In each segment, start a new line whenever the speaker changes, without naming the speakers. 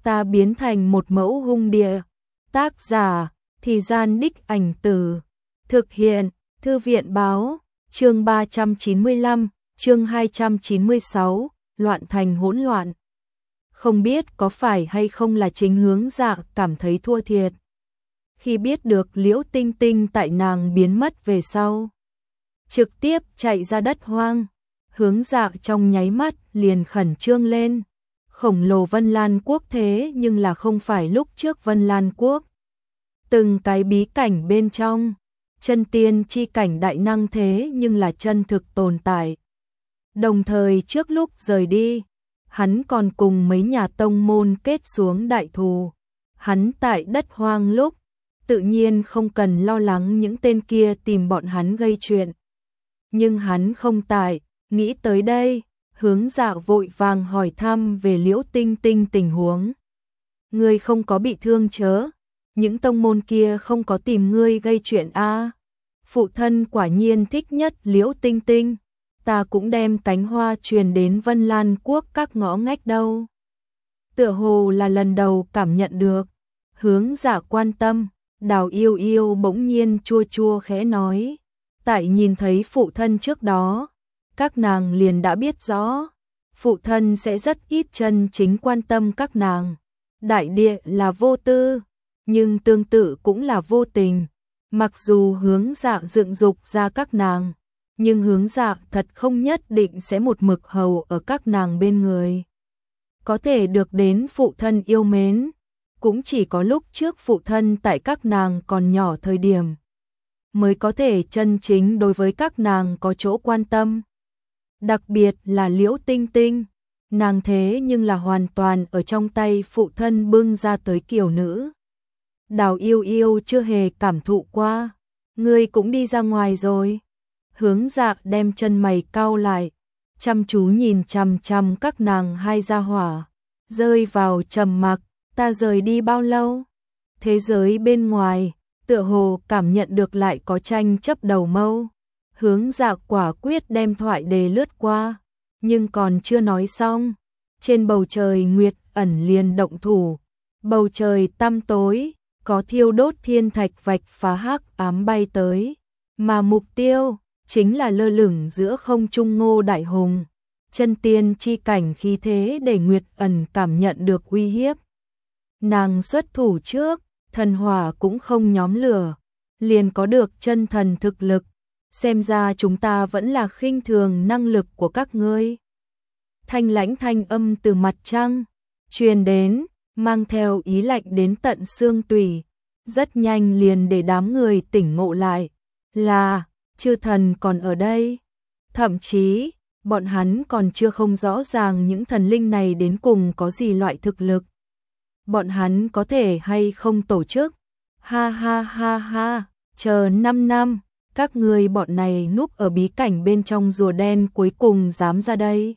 ta biến thành một mẫu hung địa. Tác giả, Thì Gian Đích Ảnh Từ. Thực hiện, Thư viện Báo, chương 395, chương 296, loạn thành hỗn loạn. Không biết có phải hay không là chính Hướng Dạ cảm thấy thua thiệt. Khi biết được Liễu Tinh Tinh tại nàng biến mất về sau, trực tiếp chạy ra đất hoang, Hướng Dạ trong nháy mắt liền khẩn trương lên. Khổng lồ Vân Lan Quốc thế nhưng là không phải lúc trước Vân Lan Quốc. Từng cái bí cảnh bên trong, chân tiên chi cảnh đại năng thế nhưng là chân thực tồn tại. Đồng thời trước lúc rời đi, hắn còn cùng mấy nhà tông môn kết xuống đại thù. Hắn tại đất hoang lúc, tự nhiên không cần lo lắng những tên kia tìm bọn hắn gây chuyện. Nhưng hắn không tại, nghĩ tới đây, Hướng Dạ vội vàng hỏi thăm về Liễu Tinh Tinh tình huống. Ngươi không có bị thương chớ? Những tông môn kia không có tìm ngươi gây chuyện a? Phụ thân quả nhiên thích nhất Liễu Tinh Tinh, ta cũng đem cánh hoa truyền đến Vân Lan Quốc các ngõ ngách đâu. Tựa hồ là lần đầu cảm nhận được Hướng Dạ quan tâm, Đào Yêu Yêu bỗng nhiên chua chua khẽ nói. Tại nhìn thấy phụ thân trước đó, các nàng liền đã biết rõ, phụ thân sẽ rất ít chân chính quan tâm các nàng. Đại địa là vô tư, nhưng tương tự cũng là vô tình. Mặc dù Hướng Dạ dựng dục ra các nàng, nhưng Hướng Dạ thật không nhất định sẽ một mực hầu ở các nàng bên người. Có thể được đến phụ thân yêu mến, cũng chỉ có lúc trước phụ thân tại các nàng còn nhỏ thời điểm, mới có thể chân chính đối với các nàng có chỗ quan tâm. Đặc biệt là Liễu Tinh Tinh, nàng thế nhưng là hoàn toàn ở trong tay phụ thân bưng ra tới kiều nữ. Đào Yêu Yêu chưa hề cảm thụ qua. Ngươi cũng đi ra ngoài rồi. Hướng Dạ đem chân mày cau lại, chăm chú nhìn chằm chằm các nàng hai gia hỏa, rơi vào trầm mặc. Ta rời đi bao lâu? Thế giới bên ngoài, tựa hồ cảm nhận được lại có tranh chấp đầu mâu. Hướng Dạ quả quyết đem thoại đề lướt qua, nhưng còn chưa nói xong. Trên bầu trời Nguyệt Ẩn liền động thủ. Bầu trời tăm tối, có thiêu đốt thiên thạch vạch phá hắc ám bay tới, mà mục tiêu chính là lơ lửng giữa không trung Ngô Đại Hùng. Chân tiên chi cảnh khí thế để Nguyệt Ẩn cảm nhận được uy hiếp. Nàng xuất thủ trước, thần hỏa cũng không nhóm lửa, liền có được chân thần thực lực. Xem ra chúng ta vẫn là khinh thường năng lực của các ngươi. Thanh lãnh thanh âm từ mặt trăng truyền đến, mang theo ý lạnh đến tận xương tủy, rất nhanh liền để đám người tỉnh ngộ lại, là chư thần còn ở đây. Thậm chí, bọn hắn còn chưa không rõ ràng những thần linh này đến cùng có gì loại thực lực. Bọn hắn có thể hay không tổ chức. Ha ha ha ha, chờ 5 năm, các ngươi bọn này núp ở bí cảnh bên trong rùa đen cuối cùng dám ra đây.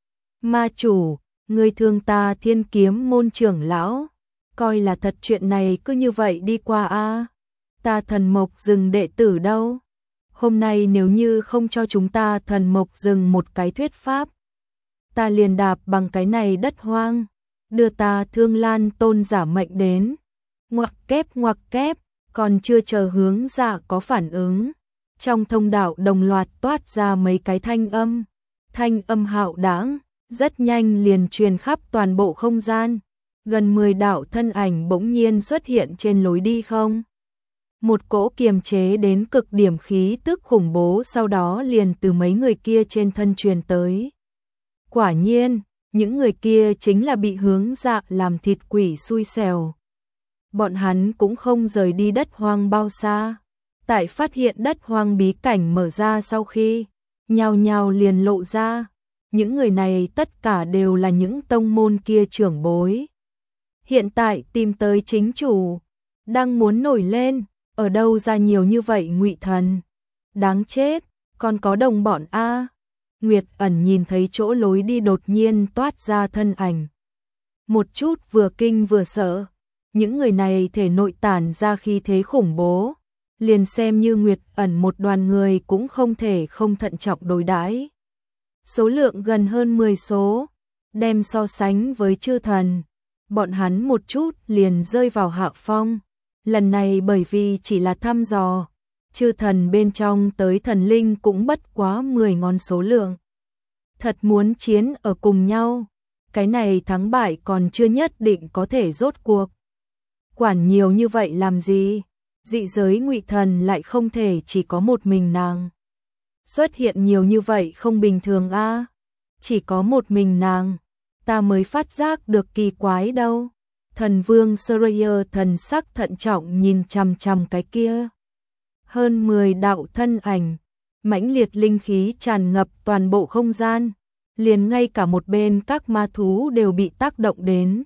Ma chủ, ngươi thương ta Thiên Kiếm môn trưởng lão, coi là thật chuyện này cứ như vậy đi qua a. Ta Thần Mộc Rừng đệ tử đâu? Hôm nay nếu như không cho chúng ta Thần Mộc Rừng một cái thuyết pháp, ta liền đạp bằng cái này đất hoang, đưa ta Thương Lan tôn giả mệnh đến. Ngoặc kép, còn chưa chờ Hướng Dạ có phản ứng, trong thông đạo đồng loạt toát ra mấy cái thanh âm hạo đãng, rất nhanh liền truyền khắp toàn bộ không gian. Gần 10 đạo thân ảnh bỗng nhiên xuất hiện trên lối đi không. Một cỗ kiềm chế đến cực điểm khí tức khủng bố sau đó liền từ mấy người kia trên thân truyền tới. Quả nhiên, những người kia chính là bị Hướng Dạ làm thịt quỷ xui xẻo. Bọn hắn cũng không rời đi đất hoang bao xa. Tại phát hiện đất hoang bí cảnh mở ra sau khi, nhao nhao liền lộ ra. Những người này tất cả đều là những tông môn kia trưởng bối. Hiện tại tìm tới chính chủ, đang muốn nổi lên, ở đâu ra nhiều như vậy ngụy thần. Đáng chết, còn có đồng bọn a. Nguyệt Ẩn nhìn thấy chỗ lối đi đột nhiên toát ra thân ảnh. Một chút vừa kinh vừa sợ, những người này thể nội tản ra khí thế khủng bố, liền xem như Nguyệt Ẩn một đoàn người cũng không thể không thận trọng đối đãi. Số lượng gần hơn 10 số, đem so sánh với chư thần, bọn hắn một chút liền rơi vào hạ phong. Lần này bởi vì chỉ là thăm dò, chư thần bên trong tới thần linh cũng bất quá 10 ngón số lượng. Thật muốn chiến ở cùng nhau, cái này thắng bại còn chưa nhất định có thể rốt cuộc. Quản nhiều như vậy làm gì? Dị giới Ngụy Thần lại không thể chỉ có một mình nàng. Xuất hiện nhiều như vậy không bình thường a. Chỉ có một mình nàng, ta mới phát giác được kỳ quái đâu. Thần vương Surayer thần sắc thận trọng nhìn chằm chằm cái kia. Hơn 10 đạo thân ảnh, mãnh liệt linh khí tràn ngập toàn bộ không gian, liền ngay cả một bên các ma thú đều bị tác động đến.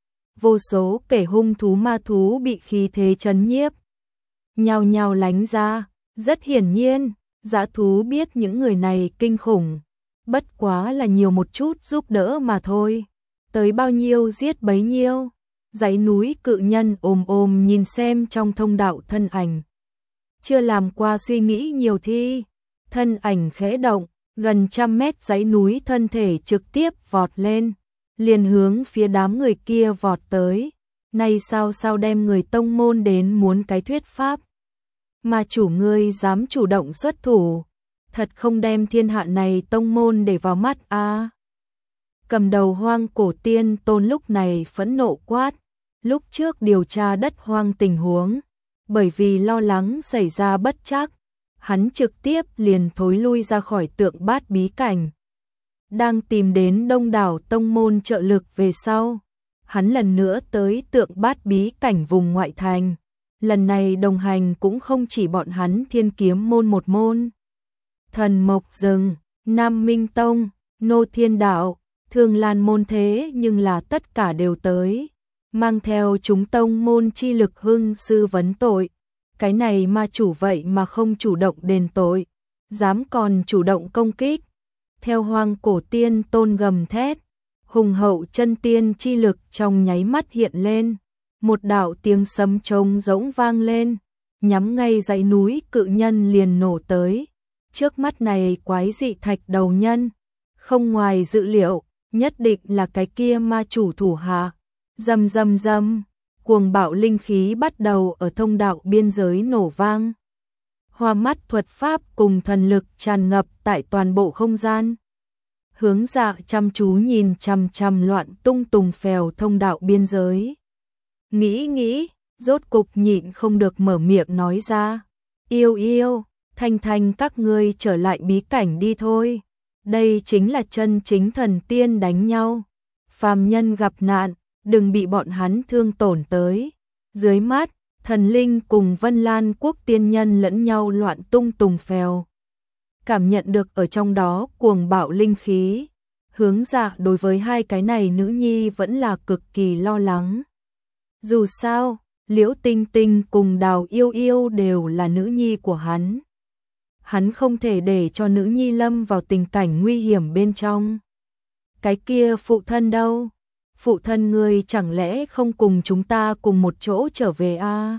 Vô số kẻ hung thú ma thú bị khí thế chấn nhiếp, nhao nhao lánh ra. Rất hiển nhiên, dã thú biết những người này kinh khủng, bất quá là nhiều một chút giúp đỡ mà thôi. Tới bao nhiêu giết bấy nhiêu. Dãy núi cự nhân ồm nhìn xem trong thông đạo thân ảnh. Chưa làm qua suy nghĩ nhiều thi. Thân ảnh khẽ động, gần 100 mét dãy núi thân thể trực tiếp vọt lên, liền hướng phía đám người kia vọt tới. Này sao đem người tông môn đến muốn cái thuyết pháp. Mà chủ ngươi dám chủ động xuất thủ, thật không đem thiên hạ này tông môn để vào mắt a. Cầm đầu Hoang Cổ Tiên Tôn lúc này phẫn nộ quát, lúc trước điều tra đất hoang tình huống, bởi vì lo lắng xảy ra bất trắc, hắn trực tiếp liền thối lui ra khỏi Tượng Bát bí cảnh. Đang tìm đến đông đảo tông môn trợ lực về sau, hắn lần nữa tới Tượng Bát bí cảnh vùng ngoại thành. Lần này đồng hành cũng không chỉ bọn hắn Thiên Kiếm môn một môn. Thần Mộc Rừng, Nam Minh Tông, Nô Thiên Đạo, Thương Lan môn thế nhưng là tất cả đều tới, mang theo chúng tông môn chi lực hưng sư vấn tội. Cái này ma chủ vậy mà không chủ động đền tội, dám còn chủ động công kích. Theo Hoang Cổ Tiên Tôn gầm thét, hùng hậu chân tiên chi lực trong nháy mắt hiện lên. Một đạo tiếng sấm trống rỗng vang lên, nhắm ngay dãy núi cự nhân liền nổ tới. Trước mắt này quái dị thạch đầu nhân, không ngoài dự liệu, nhất định là cái kia ma chủ thủ hạ. Rầm rầm rầm, cuồng bạo linh khí bắt đầu ở thông đạo biên giới nổ vang. Hoa mắt thuật pháp cùng thần lực tràn ngập tại toàn bộ không gian. Hướng Dạ chăm chú nhìn chằm chằm loạn tung tùng phèo thông đạo biên giới. Nghĩ, rốt cục nhịn không được mở miệng nói ra. Yêu, Thanh các ngươi trở lại bí cảnh đi thôi. Đây chính là chân chính thần tiên đánh nhau. Phàm nhân gặp nạn, đừng bị bọn hắn thương tổn tới. Dưới mắt, thần linh cùng Vân Lan quốc tiên nhân lẫn nhau loạn tung tùng phèo. Cảm nhận được ở trong đó cuồng bạo linh khí. Hướng Dạ đối với hai cái này nữ nhi vẫn là cực kỳ lo lắng. Dù sao, Liễu Tinh Tinh cùng Đào Yêu đều là nữ nhi của hắn. Hắn không thể để cho nữ nhi lâm vào tình cảnh nguy hiểm bên trong. Cái kia phụ thân đâu? Phụ thân ngươi chẳng lẽ không cùng chúng ta cùng một chỗ trở về a?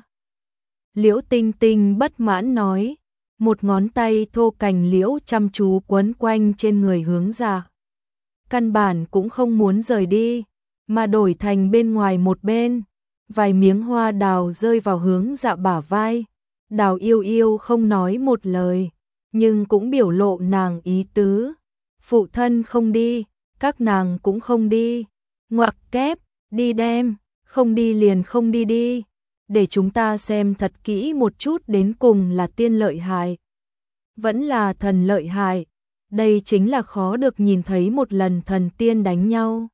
Liễu Tinh Tinh bất mãn nói, một ngón tay thô cành liễu chăm chú quấn quanh trên người Hướng Dạ. Căn bản cũng không muốn rời đi, mà đổi thành bên ngoài một bên. Vài miếng hoa đào rơi vào Hướng Dạ bả vai. Đào Yêu không nói một lời, nhưng cũng biểu lộ nàng ý tứ. Phụ thân không đi, các nàng cũng không đi. Ngoặc kép, đi đem, không đi liền không đi đi. Để chúng ta xem thật kỹ một chút đến cùng là tiên lợi hại, vẫn là thần lợi hại. Đây chính là khó được nhìn thấy một lần thần tiên đánh nhau.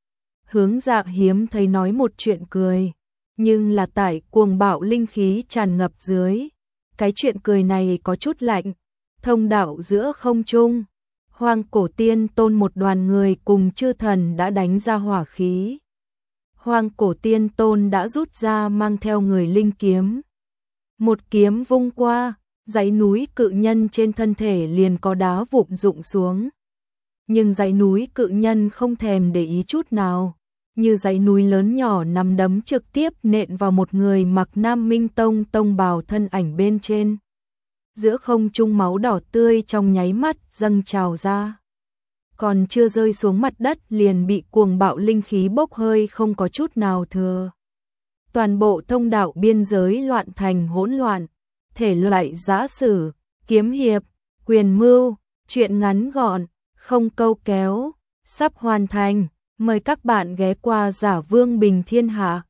Hướng Dạ hiếm thấy nói một chuyện cười, nhưng là tại cuồng bạo linh khí tràn ngập dưới. Cái chuyện cười này có chút lạnh. Thông đạo giữa không trung, Hoang Cổ Tiên Tôn một đoàn người cùng chư thần đã đánh ra hỏa khí. Hoang Cổ Tiên Tôn đã rút ra mang theo người linh kiếm. Một kiếm vung qua, dãy núi cự nhân trên thân thể liền có đá vụn rụng xuống. Nhưng dãy núi cự nhân không thèm để ý chút nào, như dãy núi lớn nhỏ nắm đấm trực tiếp nện vào một người mặc Nam Minh Tông tông bào thân ảnh bên trên. Giữa không trung máu đỏ tươi trong nháy mắt dâng trào ra. còn chưa rơi xuống mặt đất liền bị cuồng bạo linh khí bốc hơi không có chút nào thừa. Toàn bộ thông đạo biên giới loạn thành hỗn loạn, thể loại giã sử, kiếm hiệp, quyền mưu, truyện ngắn gọn, không câu kéo, sắp hoàn thành, mời các bạn ghé qua Giả Vương Bình Thiên Hạ.